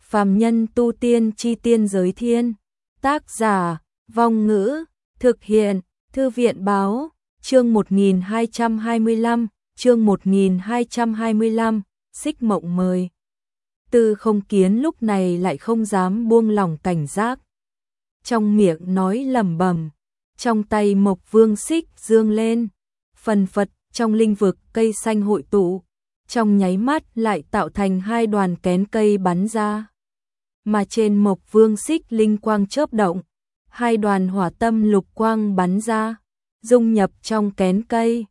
Phàm nhân tu tiên chi tiên giới thiên. Tác giả, Vong Ngữ, thực hiện, Thư viện báo, chương 1225, Xích Mộng mời. Tư Không Kiến lúc này lại không dám buông lỏng cảnh giác. Trong miệng nói lẩm bẩm, trong tay Mộc Vương xích dương lên, phần phật trong linh vực cây xanh hội tụ, trong nháy mắt lại tạo thành hai đoàn kén cây bắn ra. Mà trên Mộc Vương xích linh quang chớp động, hai đoàn hỏa tâm lục quang bắn ra, dung nhập trong kén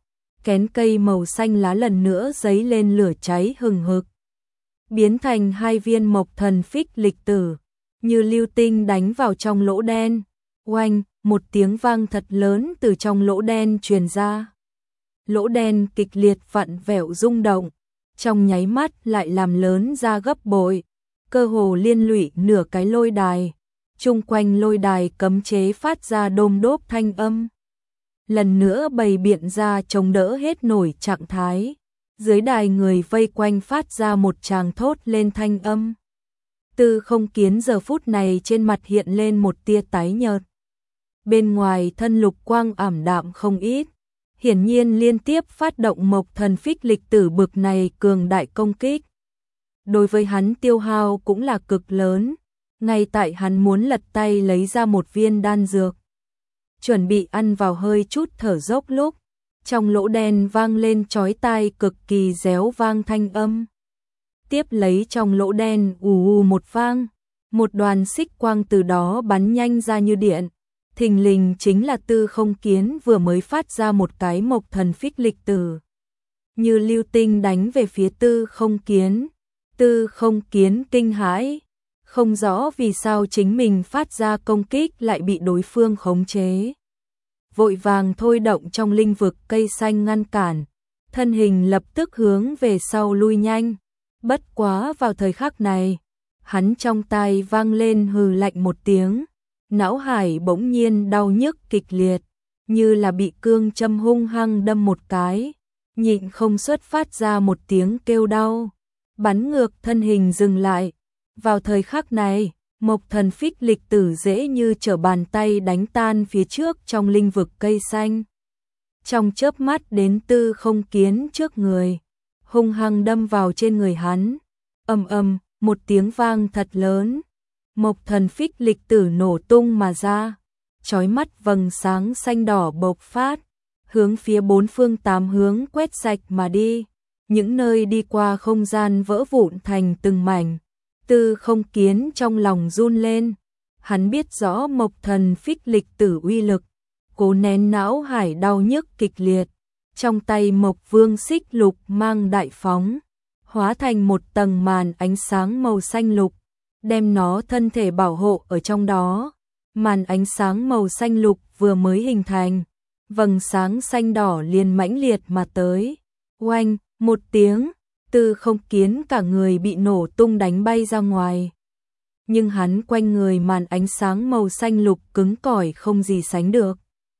cây màu xanh lá lần nữa giấy lên lửa cháy hừng hực, biến thành hai viên mộc thần phích lịch tử, như lưu tinh đánh vào trong lỗ đen. Oanh, một tiếng vang thật lớn từ trong lỗ đen truyền ra. Lỗ đen kịch liệt vặn vẹo rung động, trong nháy mắt lại làm lớn ra gấp bội, cơ hồ liên lụy nửa cái lôi đài. Chung quanh lôi đài cấm chế phát ra đôm đốp thanh âm. Lần nữa bày biện ra chống đỡ hết nổi trạng thái. Dưới đài người vây quanh phát ra một tràng thốt lên thanh âm. Tư Không Kiến giờ phút này trên mặt hiện lên một tia tái nhợt. Bên ngoài thân lục quang ảm đạm không ít. Hiển nhiên liên tiếp phát động mộc thần phích lịch tử bực này cường đại công kích. Đối với hắn tiêu hao cũng là cực lớn. Ngay tại hắn muốn lật tay lấy ra một viên đan dược, chuẩn bị ăn vào hơi chút thở dốc lúc, trong lỗ đen vang lên chói tai cực kỳ réo vang thanh âm. Tiếp lấy trong lỗ đen ù một vang, một đoàn xích quang từ đó bắn nhanh ra như điện. Thình lình chính là Tư Không Kiến vừa mới phát ra một cái mộc thần phích lịch tử, như lưu tinh đánh về phía Tư Không Kiến. Tư Không Kiến kinh hãi, không rõ vì sao chính mình phát ra công kích lại bị đối phương khống chế. Vội vàng thôi động trong linh vực cây xanh ngăn cản, thân hình lập tức hướng về sau lui nhanh. Bất quá vào thời khắc này, hắn trong tai vang lên hừ lạnh một tiếng, não hải bỗng nhiên đau nhức kịch liệt, như là bị cương châm hung hăng đâm một cái, nhịn không xuất phát ra một tiếng kêu đau, bắn ngược thân hình dừng lại. Vào thời khắc này, mộc thần phích lịch tử dễ như trở bàn tay đánh tan phía trước trong linh vực cây xanh. Trong chớp mắt đến Tư Không Kiến trước người, hung hăng đâm vào trên người hắn. Ầm ầm, một tiếng vang thật lớn. Mộc thần phích lịch tử nổ tung mà ra, chói mắt vầng sáng xanh đỏ bộc phát, hướng phía bốn phương tám hướng quét sạch mà đi. Những nơi đi qua không gian vỡ vụn thành từng mảnh. Tư Không Kiến trong lòng run lên, hắn biết rõ mộc thần phích lịch tử uy lực, cố nén não hải đau nhức kịch liệt, trong tay Mộc Vương xích lục mang đại phóng, hóa thành một tầng màn ánh sáng màu xanh lục, đem nó thân thể bảo hộ ở trong đó. Màn ánh sáng màu xanh lục vừa mới hình thành, vầng sáng xanh đỏ liền mãnh liệt mà tới. Oanh, một tiếng, Tư Không Kiến cả người bị nổ tung đánh bay ra ngoài. Nhưng hắn quanh người màn ánh sáng màu xanh lục cứng cỏi không gì sánh được.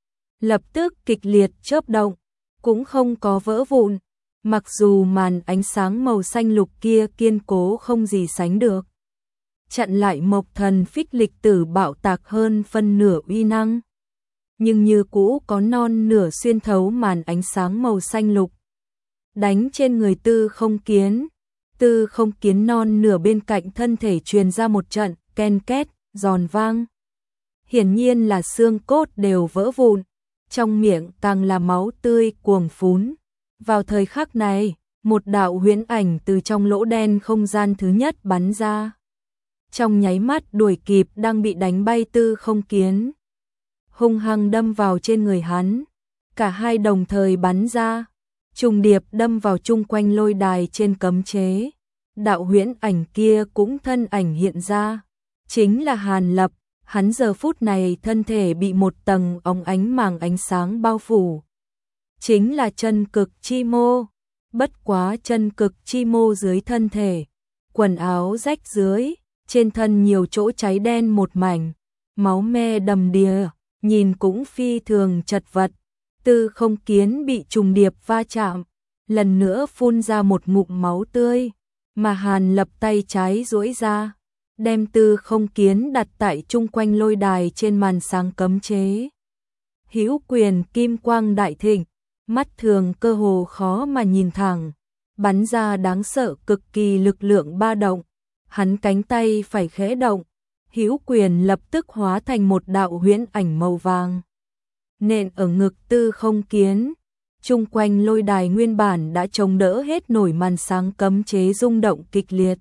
Lập tức kịch liệt chớp động, cũng không có vỡ vụn. Mặc dù màn ánh sáng màu xanh lục kia kiên cố không gì sánh được, chặn lại mộc thần phích lịch tử bạo tạc hơn phân nửa uy năng, nhưng như cũ có non nửa xuyên thấu màn ánh sáng màu xanh lục, đánh trên người Tư Không Kiến. Tư Không Kiến non nửa bên cạnh thân thể truyền ra một trận ken két giòn vang, hiển nhiên là xương cốt đều vỡ vụn, trong miệng càng là máu tươi cuồng phún. Vào thời khắc này, một đạo huyễn ảnh từ trong lỗ đen không gian thứ nhất bắn ra, trong nháy mắt đuổi kịp đang bị đánh bay Tư Không Kiến, hung hăng đâm vào trên người hắn. Cả hai đồng thời bắn ra, trùng điệp đâm vào chung quanh lôi đài trên cấm chế. Đạo huyễn ảnh kia cũng thân ảnh hiện ra, chính là Hàn Lập. Hắn giờ phút này thân thể bị một tầng óng ánh màng ánh sáng bao phủ, chính là chân cực chi mô. Bất quá chân cực chi mô dưới thân thể, quần áo rách rưới, trên thân nhiều chỗ cháy đen một mảnh, máu me đầm đìa, nhìn cũng phi thường chật vật. Tư Không Kiến bị trùng điệp va chạm, lần nữa phun ra một ngụm máu tươi, mà Hàn Lập tay trái duỗi ra, đem Tư Không Kiến đặt tại chung quanh lôi đài trên màn sáng cấm chế. Hữu quyền kim quang đại thịnh, mắt thường cơ hồ khó mà nhìn thẳng, bắn ra đáng sợ cực kỳ lực lượng ba động. Hắn cánh tay phải khẽ động, hữu quyền lập tức hóa thành một đạo huyễn ảnh màu vàng, nện ở ngực Tư Không Kiến. Chung quanh lôi đài nguyên bản đã chống đỡ hết nổi màn sáng cấm chế rung động kịch liệt,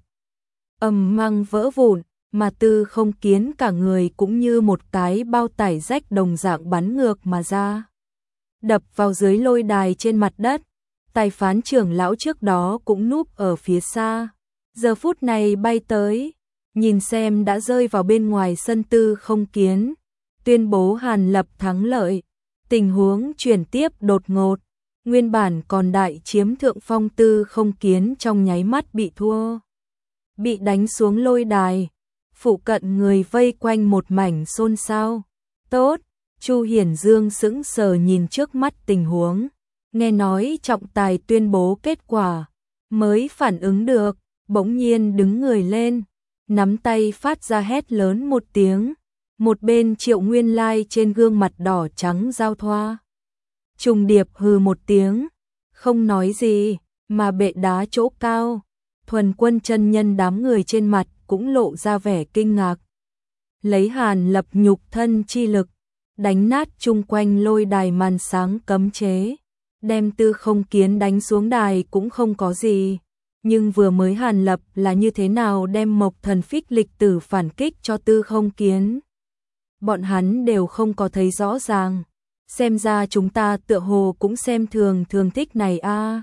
ầm mang vỡ vụn, mà Tư Không Kiến cả người cũng như một cái bao tải rách đồng dạng bắn ngược mà ra, đập vào dưới lôi đài trên mặt đất. Tài phán trưởng lão trước đó cũng núp ở phía xa, giờ phút này bay tới, nhìn xem đã rơi vào bên ngoài sân Tư Không Kiến, tuyên bố Hàn Lập thắng lợi. Tình huống chuyển tiếp đột ngột, nguyên bản còn đại chiếm thượng phong Tư Không Kiến trong nháy mắt bị thua, bị đánh xuống lôi đài. Phụ cận người vây quanh một mảnh xôn xao. Tốt, Chu Hiển Dương sững sờ nhìn trước mắt tình huống, nghe nói trọng tài tuyên bố kết quả, mới phản ứng được, bỗng nhiên đứng người lên, nắm tay phát ra hét lớn một tiếng. Một bên Triệu Nguyên Lai trên gương mặt đỏ trắng giao thoa, trùng điệp hừ một tiếng, không nói gì, mà bệ đá chỗ cao, Thuần Quân chân nhân đám người trên mặt cũng lộ ra vẻ kinh ngạc. Lấy Hàn Lập nhục thân chi lực, đánh nát chung quanh lôi đài màn sáng cấm chế, đem Tư Không Kiến đánh xuống đài cũng không có gì. Nhưng vừa mới Hàn Lập là như thế nào đem Mộc Thần Phích Lịch Tử phản kích cho Tư Không Kiến, bọn hắn đều không có thấy rõ ràng. Xem ra chúng ta tựa hồ cũng xem thường thương thích này a.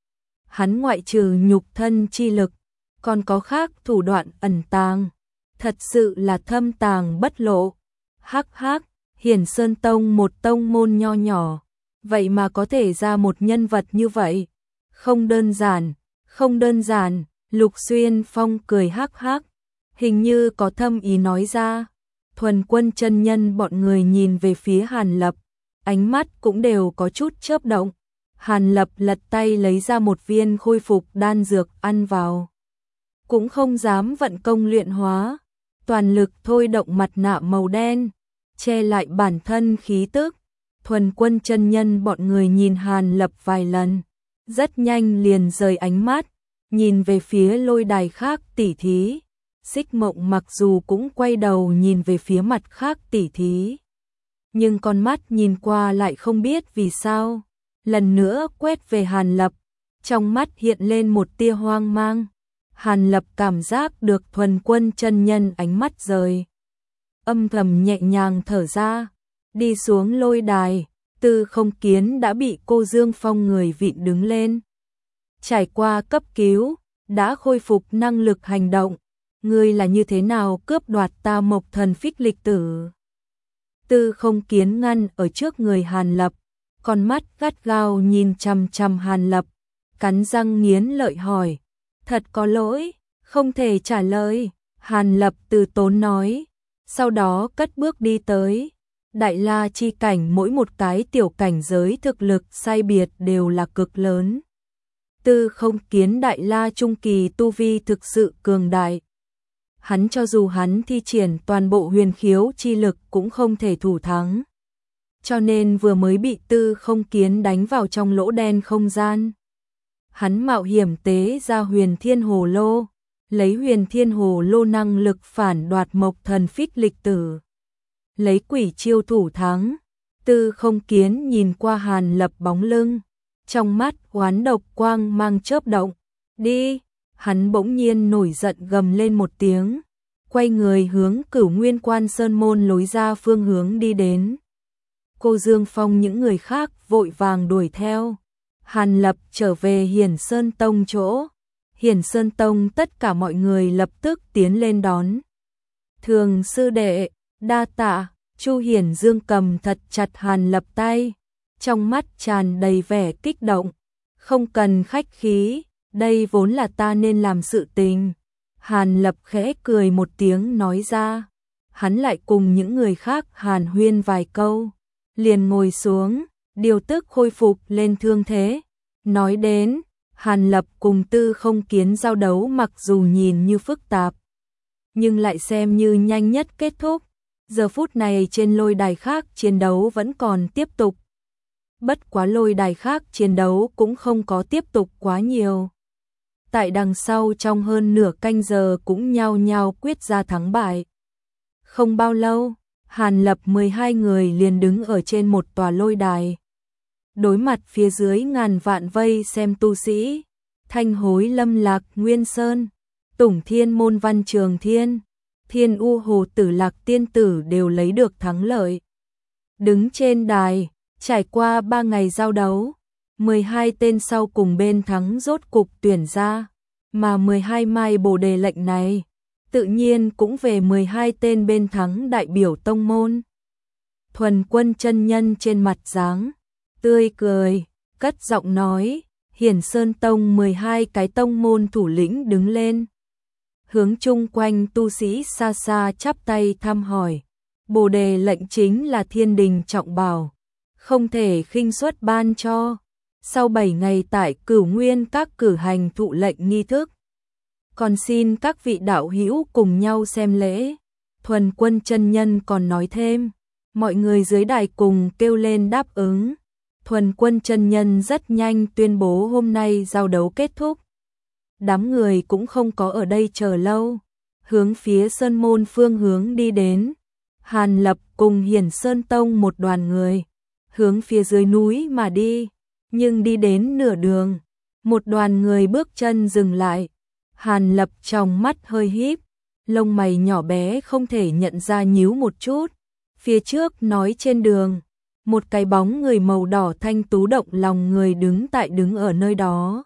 Hắn ngoại trừ nhục thân chi lực, còn có khác thủ đoạn ẩn tàng, thật sự là thâm tàng bất lộ. Hắc hắc, Hiển Sơn Tông một tông môn nho nhỏ, vậy mà có thể ra một nhân vật như vậy, không đơn giản, không đơn giản. Lục Xuyên Phong cười hắc hắc, hình như có thâm ý nói ra. Thuần Quân chân nhân bọn người nhìn về phía Hàn Lập, ánh mắt cũng đều có chút chớp động. Hàn Lập lật tay lấy ra một viên khôi phục đan dược ăn vào, cũng không dám vận công luyện hóa, toàn lực thôi động mặt nạ màu đen, che lại bản thân khí tức. Thuần Quân chân nhân bọn người nhìn Hàn Lập vài lần, rất nhanh liền rời ánh mắt, nhìn về phía lôi đài khác tỉ thí. Xích Mộng mặc dù cũng quay đầu nhìn về phía mặt khác tỉ thí, nhưng con mắt nhìn qua lại không biết vì sao, lần nữa quét về Hàn Lập, trong mắt hiện lên một tia hoang mang. Hàn Lập cảm giác được Thuần Quân chân nhân ánh mắt rời, âm thầm nhẹ nhàng thở ra, đi xuống lôi đài. Tư Không Kiến đã bị cô Dương Phong người vịn đứng lên, trải qua cấp cứu, đã khôi phục năng lực hành động. Ngươi là như thế nào cướp đoạt ta Mộc Thần Phích Lịch Tử? Tư Không Kiến ngăn ở trước người Hàn Lập, con mắt gắt gao nhìn chằm chằm Hàn Lập, cắn răng nghiến lợi hỏi. Thật có lỗi, không thể trả lời. Hàn Lập từ tốn nói, sau đó cất bước đi tới. Đại La chi cảnh mỗi một cái tiểu cảnh giới thực lực sai biệt đều là cực lớn. Tư Không Kiến Đại La trung kỳ tu vi thực sự cường đại. Hắn cho dù hắn thi triển toàn bộ huyền khiếu chi lực cũng không thể thủ thắng. Cho nên vừa mới bị Tư Không Kiến đánh vào trong lỗ đen không gian, hắn mạo hiểm tế ra Huyền Thiên Hồ Lô, lấy Huyền Thiên Hồ Lô năng lực phản đoạt Mộc Thần Phích Lịch Tử, lấy quỷ chiêu thủ thắng. Tư Không Kiến nhìn qua Hàn Lập bóng lưng, trong mắt oán độc quang mang chớp động. Đi! Hắn bỗng nhiên nổi giận gầm lên một tiếng, quay người hướng Cửu Nguyên Quan Sơn môn lối ra phương hướng đi đến. Cô Dương Phong những người khác vội vàng đuổi theo. Hàn Lập trở về Hiển Sơn Tông chỗ. Hiển Sơn Tông tất cả mọi người lập tức tiến lên đón. Thường sư đệ, đa tạ. Chu Hiển Dương cầm thật chặt Hàn Lập tay, trong mắt tràn đầy vẻ kích động. Không cần khách khí, đây vốn là ta nên làm sự tình. Hàn Lập khẽ cười một tiếng nói ra. Hắn lại cùng những người khác hàn huyên vài câu, liền ngồi xuống, điều tức khôi phục lên thương thế. Nói đến, Hàn Lập cùng Tư Không Kiến giao đấu mặc dù nhìn như phức tạp, nhưng lại xem như nhanh nhất kết thúc. Giờ phút này trên lôi đài khác chiến đấu vẫn còn tiếp tục. Bất quá lôi đài khác chiến đấu cũng không có tiếp tục quá nhiều. Tại đằng sau trong hơn nửa canh giờ cũng nhao nhao quyết ra thắng bại. Không bao lâu, Hàn Lập 12 người liền đứng ở trên một tòa lôi đài. Đối mặt phía dưới ngàn vạn vây xem tu sĩ, Thanh Hối Lâm Lạc Nguyên Sơn, Tủng Thiên Môn Văn Trường Thiên, Thiên U Hồ Tử Lạc Tiên Tử đều lấy được thắng lợi. Đứng trên đài, trải qua 3 ngày giao đấu, 12 tên sau cùng bên thắng rốt cục tuyển ra, mà 12 mai bồ đề lệnh này, tự nhiên cũng về 12 tên bên thắng đại biểu tông môn. Thuần Quân chân nhân trên mặt dáng tươi cười, cất giọng nói, Hiển Sơn Tông 12 cái tông môn thủ lĩnh đứng lên. Hướng chung quanh tu sĩ xa xa chắp tay thăm hỏi, bồ đề lệnh chính là thiên đình trọng bảo, không thể khinh suất ban cho. Sau 7 ngày tại Cửu Nguyên các cử hành thụ lệnh nghi thức, còn xin các vị đạo hữu cùng nhau xem lễ. Thuần Quân chân nhân còn nói thêm, mọi người dưới đài cùng kêu lên đáp ứng. Thuần Quân chân nhân rất nhanh tuyên bố hôm nay giao đấu kết thúc. Đám người cũng không có ở đây chờ lâu, hướng phía Sơn Môn phương hướng đi đến. Hàn Lập cùng Hiển Sơn Tông một đoàn người, hướng phía dưới núi mà đi, nhưng đi đến nửa đường, một đoàn người bước chân dừng lại. Hàn Lập trong mắt hơi híp, lông mày nhỏ bé không thể nhận ra nhíu một chút. Phía trước nói trên đường, một cái bóng người màu đỏ thanh tú động lòng người đứng ở nơi đó.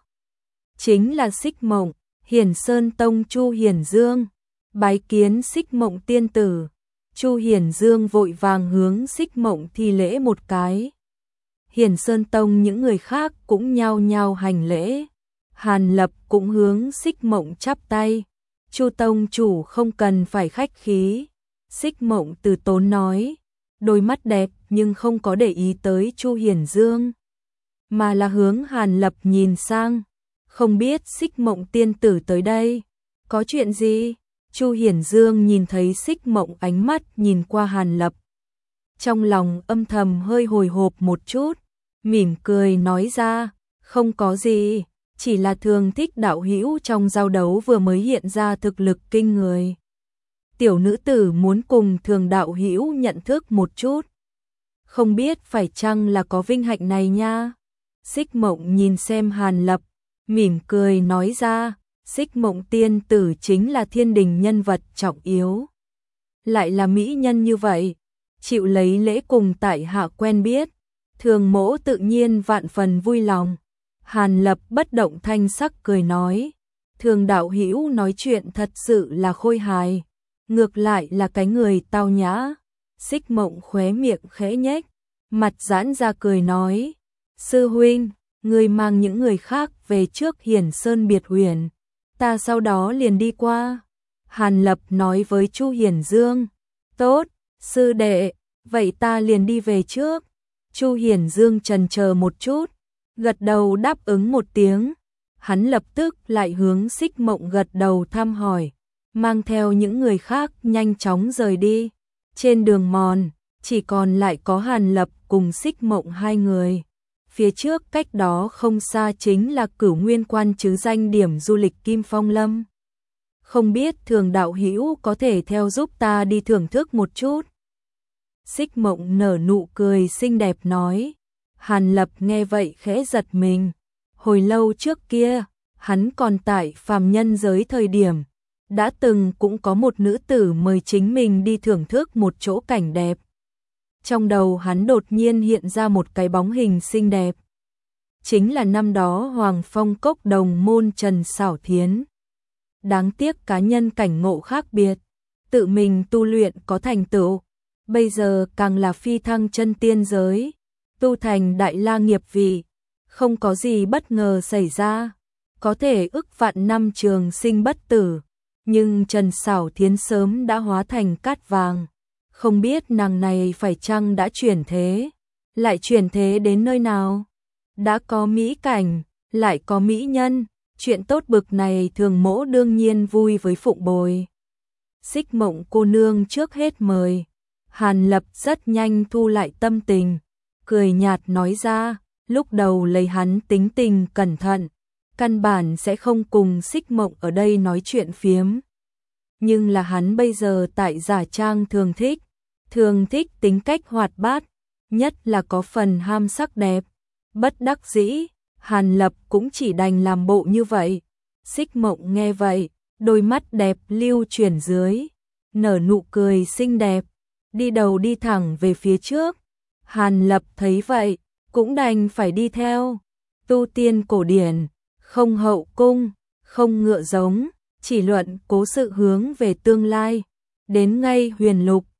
Chính là Xích Mộng, Hiển Sơn Tông Chu Hiển Dương, bái kiến Xích Mộng tiên tử. Chu Hiển Dương vội vàng hướng Xích Mộng thi lễ một cái. Hiển Sơn Tông những người khác cũng nhao nhao hành lễ. Hàn Lập cũng hướng Xích Mộng chắp tay. Chu tông chủ không cần phải khách khí. Xích Mộng từ tốn nói, đôi mắt đẹp nhưng không có để ý tới Chu Hiển Dương, mà là hướng Hàn Lập nhìn sang. Không biết Xích Mộng tiên tử tới đây, có chuyện gì? Chu Hiển Dương nhìn thấy Xích Mộng ánh mắt nhìn qua Hàn Lập. Trong lòng âm thầm hơi hồi hộp một chút, mỉm cười nói ra, không có gì, chỉ là thường thích đạo hữu trong giao đấu vừa mới hiện ra thực lực kinh người. Tiểu nữ tử muốn cùng thường đạo hữu nhận thức một chút. Không biết phải chăng là có vinh hạnh này nha. Xích Mộng nhìn xem Hàn Lập, mỉm cười nói ra, Xích Mộng tiên tử chính là thiên đình nhân vật trọng yếu. Lại là mỹ nhân như vậy, chịu lấy lễ cùng tại hạ quen biết, thường mỗ tự nhiên vạn phần vui lòng. Hàn Lập bất động thanh sắc cười nói, thường đạo hữu nói chuyện thật sự là khôi hài, ngược lại là cái người tao nhã. Xích Mộng khóe miệng khẽ nhếch, mặt giãn ra cười nói, sư huynh, người mang những người khác về trước Hiển Sơn biệt huyền, ta sau đó liền đi qua. Hàn Lập nói với Chu Hiển Dương, tốt, sư đệ, vậy ta liền đi về trước. Chu Hiển Dương chần chờ một chút, gật đầu đáp ứng một tiếng. Hắn lập tức lại hướng Xích Mộng gật đầu thăm hỏi, mang theo những người khác nhanh chóng rời đi. Trên đường mòn, chỉ còn lại có Hàn Lập cùng Xích Mộng hai người. Phía trước cách đó không xa chính là Cửu Nguyên Quan chứ danh điểm du lịch Kim Phong Lâm. Không biết thường đạo hữu có thể theo giúp ta đi thưởng thức một chút. Xích Mộng nở nụ cười xinh đẹp nói. Hàn Lập nghe vậy khẽ giật mình. Hồi lâu trước kia, hắn còn tại phàm nhân giới thời điểm, đã từng cũng có một nữ tử mời chính mình đi thưởng thức một chỗ cảnh đẹp. Trong đầu hắn đột nhiên hiện ra một cái bóng hình xinh đẹp. Chính là năm đó Hoàng Phong Cốc đồng môn Trần Xảo Thiến. Đáng tiếc cá nhân cảnh ngộ khác biệt, tự mình tu luyện có thành tựu, bây giờ càng là phi thăng chân tiên giới, tu thành đại la nghiệp vị, không có gì bất ngờ xảy ra, có thể ức vạn năm trường sinh bất tử, nhưng Trần Xảo Thiến sớm đã hóa thành cát vàng, không biết nàng này phải chăng đã chuyển thế, lại chuyển thế đến nơi nào, đã có mỹ cảnh, lại có mỹ nhân, chuyện tốt bực này thường mỗ đương nhiên vui với phụng bồi. Xích Mộng cô nương trước hết mời. Hàn Lập rất nhanh thu lại tâm tình, cười nhạt nói ra, lúc đầu lấy hắn tính tình cẩn thận, căn bản sẽ không cùng Xích Mộng ở đây nói chuyện phiếm. Nhưng là hắn bây giờ tại giả trang thường thích tính cách hoạt bát, nhất là có phần ham sắc đẹp. Bất đắc dĩ, Hàn Lập cũng chỉ đành làm bộ như vậy. Xích Mộng nghe vậy, đôi mắt đẹp lưu chuyển dưới, nở nụ cười xinh đẹp, đi đầu đi thẳng về phía trước. Hàn Lập thấy vậy, cũng đành phải đi theo. Tu tiên cổ điển, không hậu cung, không ngựa giống, chỉ luận cố sự hướng về tương lai. Đến ngay Huyền Lục,